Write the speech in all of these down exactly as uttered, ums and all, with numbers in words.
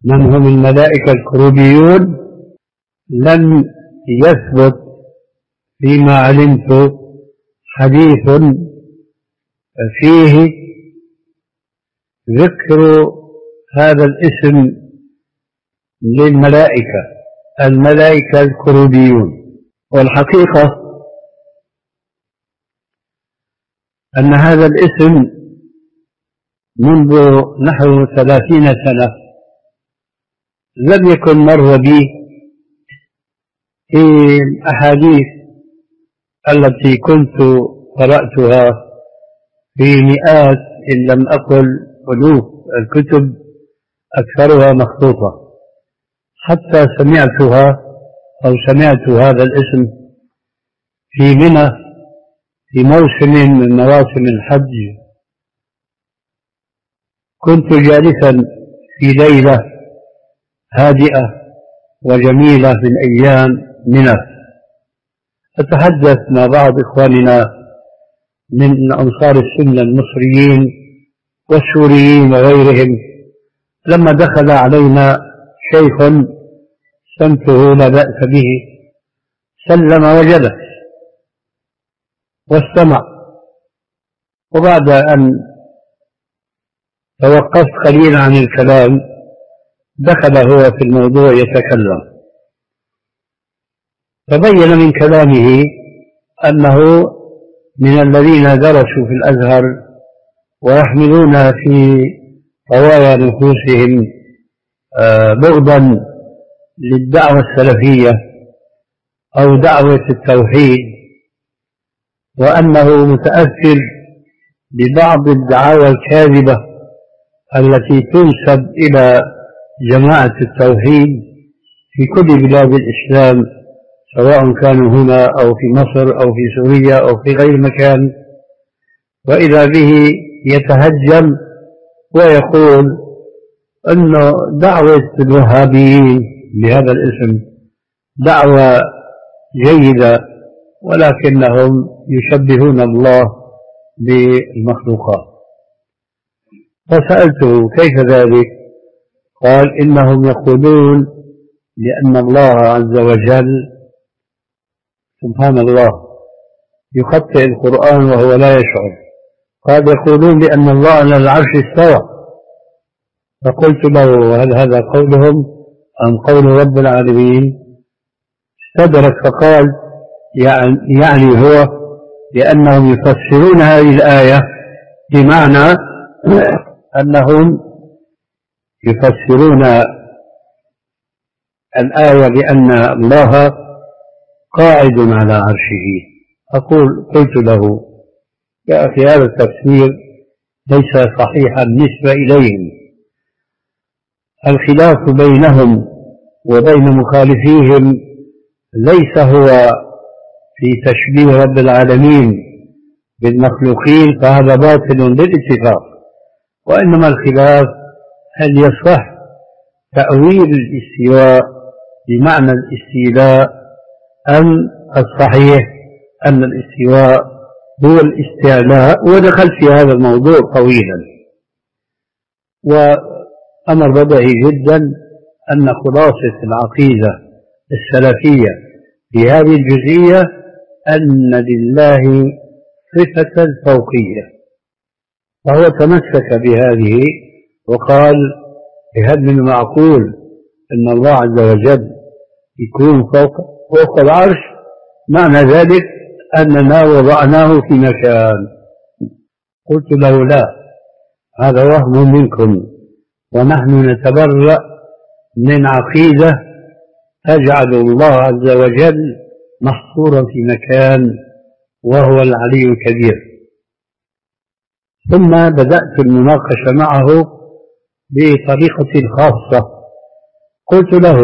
من هم الملائكة الكروبيون لم يثبت فيما علمت حديث فيه ذكر هذا الاسم للملائكة، الملائكة الكروبيون. والحقيقة أن هذا الاسم منذ نحو ثلاثين سنة لم يكن مر بي في الأحاديث التي كنت قرأتها في مئات إن لم أقل ألوف الكتب أكثرها مخطوطة، حتى سمعتها أو سمعت هذا الاسم في منى في موسم من مواسم الحج. كنت جالسا في ليلة هادئة وجميلة من أيام منى أتحدث مع بعض إخواننا من أنصار السنة المصريين والسوريين وغيرهم، لما دخل علينا شيخ سمته لا بأس به، سلم وجلس واستمع، وبعد أن توقفت قليلا عن الكلام دخل هو في الموضوع يتكلم. تبين من كلامه أنه من الذين درسوا في الأزهر ويحملون في طوايا نفوسهم بغضا للدعوة السلفية أو دعوة التوحيد، وأنه متأثر ببعض الدعاوى الكاذبة التي تنسب إلى جماعة التوحيد في كل بلاد الإسلام، سواء كانوا هنا أو في مصر أو في سوريا أو في غير مكان. وإذا به يتهجم ويقول أن دعوة الوهابيين بهذا الاسم دعوة جيدة، ولكنهم يشبهون الله بالمخلوقات. فسألته كيف ذلك؟ قال إنهم يقولون لأن الله عز وجل سبحان الله يخطئ القرآن وهو لا يشعر. قال يقولون لأن الله على العرش استوى. فقلت له هل هذا قولهم أم قول رب العالمين؟ استدرك فقال يعني, يعني هو لأنهم يفسرون هذه الآية بمعنى أنهم يفسرون الآية بأن الله قاعد على عرشه. أقول قلت له يا أخي هذا التفسير ليس صحيحا بالنسبة إليهم. الخلاف بينهم وبين مخالفيهم ليس هو في تشبيه رب العالمين بالمخلوقين، فهذا باطل بالاتفاق، وإنما الخلاف هل يصح تأويل الاستواء بمعنى الاستيلاء أم الصحيح أن الاستواء هو الاستعلاء. ودخلت في هذا الموضوع طويلا، وأمر بديهي جدا أن خلاصة العقيدة السلفية في هذه الجزئية أن لله صفة الفوقية، فهو تمسك بهذه وقال هل من معقول أن الله عز وجل يكون فوق, فوق العرش؟ معنى ذلك أننا وضعناه في مكان. قلت له لا، هذا وهم منكم، ونحن نتبرأ من عقيدة تجعل الله عز وجل محصورا في مكان وهو العلي الكبير. ثم بدأت المناقشة معه بطريقة خاصة. قلت له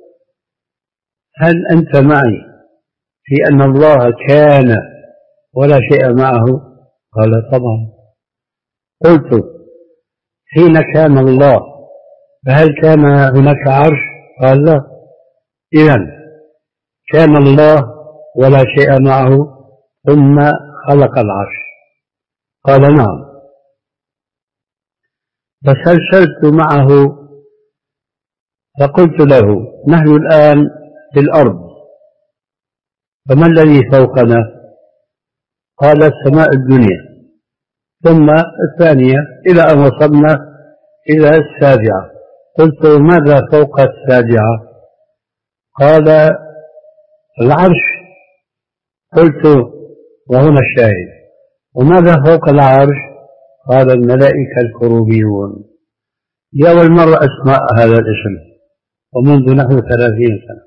هل أنت معي في أن الله كان ولا شيء معه؟ قال طبعا. قلت حين كان الله فهل كان هناك عرش؟ قال لا. إذن كان الله ولا شيء معه ثم خلق العرش؟ قال نعم. فسلسلت معه فقلت له: نحن الآن في الأرض، فما الذي فوقنا؟ قال: السماء الدنيا، ثم الثانية، إلى أن وصلنا إلى السابعة. قلت: ماذا فوق السابعة؟ قال: العرش. قلت: وهنا الشاهد، وماذا فوق العرش؟ قال: الملائكة الكروبيون. لأول مرة أسمع هذا الاسم، ومنذ نحو ثلاثين سنة.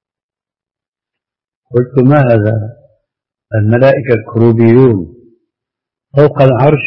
قلت: ما هذا؟ الملائكة الكروبيون فوق العرش.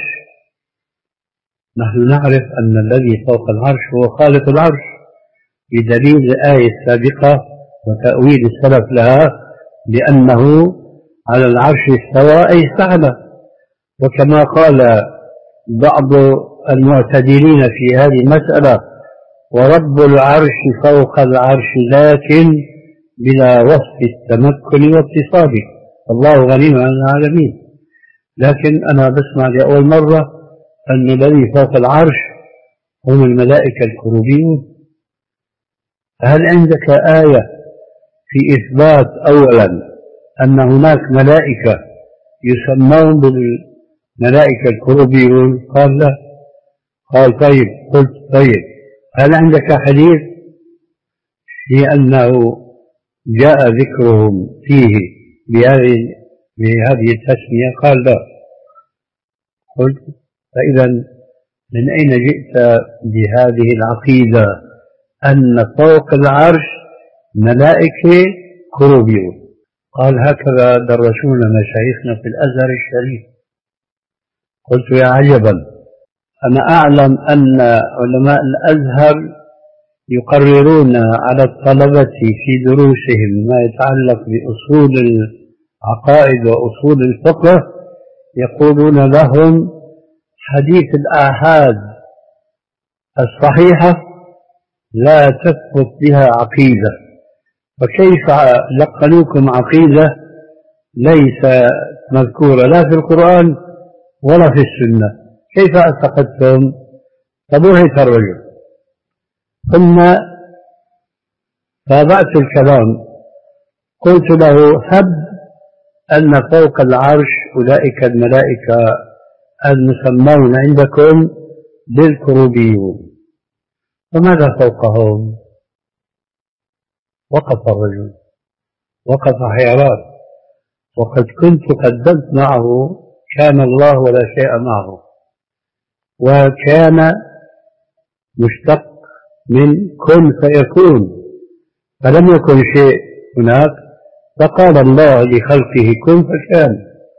نحن نعرف أن الذي فوق العرش هو خالق العرش، بدليل الآية السابقة وتأويل السلف لها لأنه على العرش استوى أي استعلى. وكما قال بعض المعتدلين في هذه المسألة: ورب العرش فوق العرش لكن بلا وصف التمكن واتصاله، الله غني عن العالمين. لكن أنا بسمع لأول مرة أن الذي فوق العرش هم الملائكة الكروبيون. هل عندك آية في إثبات أولا أن هناك ملائكة يسمون بالملائكة الكروبيون؟ قال: لا. قال: طيب. قلت: طيب، هل عندك حديث في أنه جاء ذكرهم فيه بهذه بهذه التسمية؟ قال: لا. قلت: فإذا من أين جئت بهذه العقيدة أن فوق العرش ملائكة كروبيون؟ قال: هكذا درسونا مشايخنا في الأزهر الشريف. قلت: يا عجبا، أنا أعلم أن علماء الأزهر يقررون على الطلبة في دروسهم ما يتعلق بأصول العقائد وأصول الفقه، يقولون لهم حديث الآحاد الصحيحة لا تثبت بها عقيدة، فكيف لقنوكم عقيدة ليس مذكورة لا في القرآن ولا في السنة؟ كيف اعتقدتم؟ فبهت الرجل. ثم تابعت الكلام، قلت له: هب أن فوق العرش أولئك الملائكة المسمون عندكم بالكروبيون، وماذا فوقهم؟ وقف الرجل، وقف حيران، وقد كنت قدمت معه كان الله ولا شيء معه، وكان مشتق من كن فيكون، فلم يكن شيء هناك، فقال الله لخلقه كن فكان.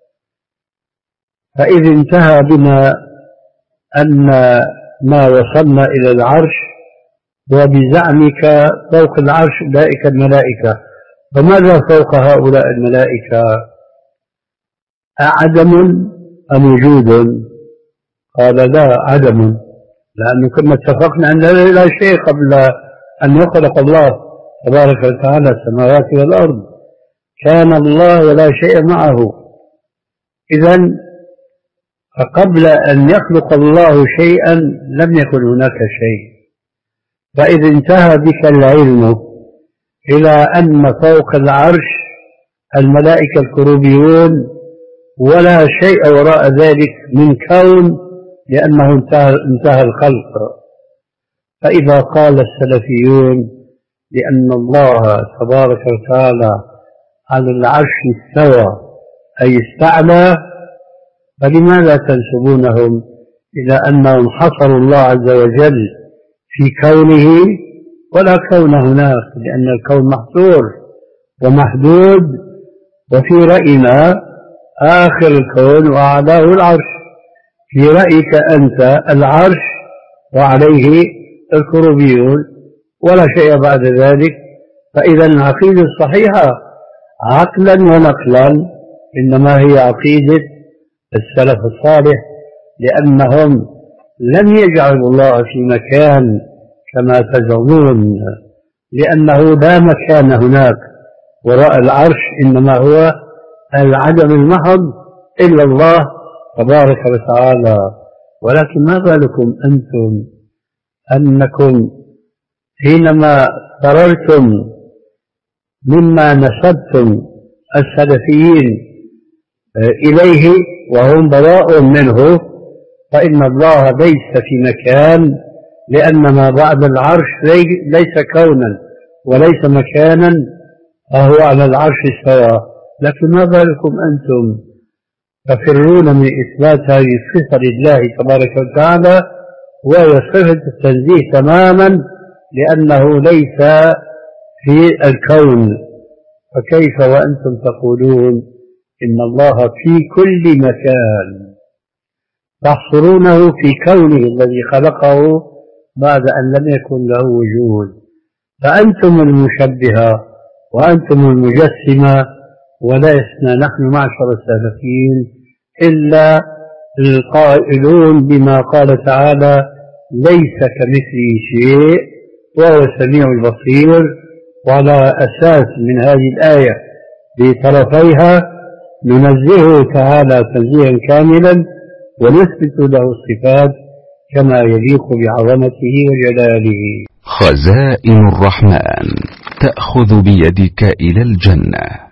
فإذ انتهى بنا أن ما وصلنا إلى العرش وبزعمك فوق العرش أولئك الملائكة، فماذا فوق هؤلاء الملائكة؟ أعدم أم وجود؟ قال: لا، عدم، لأنه كنا اتفقنا أن لا شيء قبل أن يخلق الله تبارك وتعالى السماوات والأرض، كان الله ولا شيء معه. إذن فقبل أن يخلق الله شيئا لم يكن هناك شيء. فإذا انتهى بك العلم إلى أن فوق العرش الملائكة الكروبيون ولا شيء وراء ذلك من كون، لأنه انتهى, انتهى الخلق. فإذا قال السلفيون لأن الله تبارك وتعالى على العرش استوى أي استعلى، فلماذا تنسبونهم إلى أنهم حصروا الله عز وجل في كونه ولا كون هناك؟ لأن الكون محصور ومحدود، وفي رأينا آخر الكون وأعلاه العرش، في رأيك أنت العرش وعليه الكروبيون ولا شيء بعد ذلك. فإذا العقيدة الصحيحة عقلا ونقلا إنما هي عقيدة السلف الصالح، لأنهم لم يجعلوا الله في مكان كما تزعمون، لأنه لا مكان هناك وراء العرش، إنما هو العدم المحض إلا الله تبارك وتعالى. ولكن ما بالكم أنتم أنكم حينما فررتم مما نسبتم السلفيين إليه وهم براء منه، فإن الله ليس في مكان، لأن ما بعد العرش ليس كونا وليس مكانا، فهو على العرش استوى. لكن ما بالكم أنتم تفرون من إثبات هذه الصفة لله تبارك وتعالى، وهي صفة التنزيه تماما، لأنه ليس في الكون. فكيف وأنتم تقولون إن الله في كل مكان، تحصرونه في كونه الذي خلقه بعد أن لم يكن له وجود؟ فأنتم المشبهة وأنتم المجسمة، ولسنا نحن معشر السلفيين إلا القائلون بما قال تعالى: ليس كمثله شيء وهو السميع البصير. وعلى أساس من هذه الآية بطرفيها ننزهه تعالى تنزيها كاملا، ونثبت له الصفات كما يليق بعظمته وجلاله. خزائن الرحمن تأخذ بيدك إلى الجنة.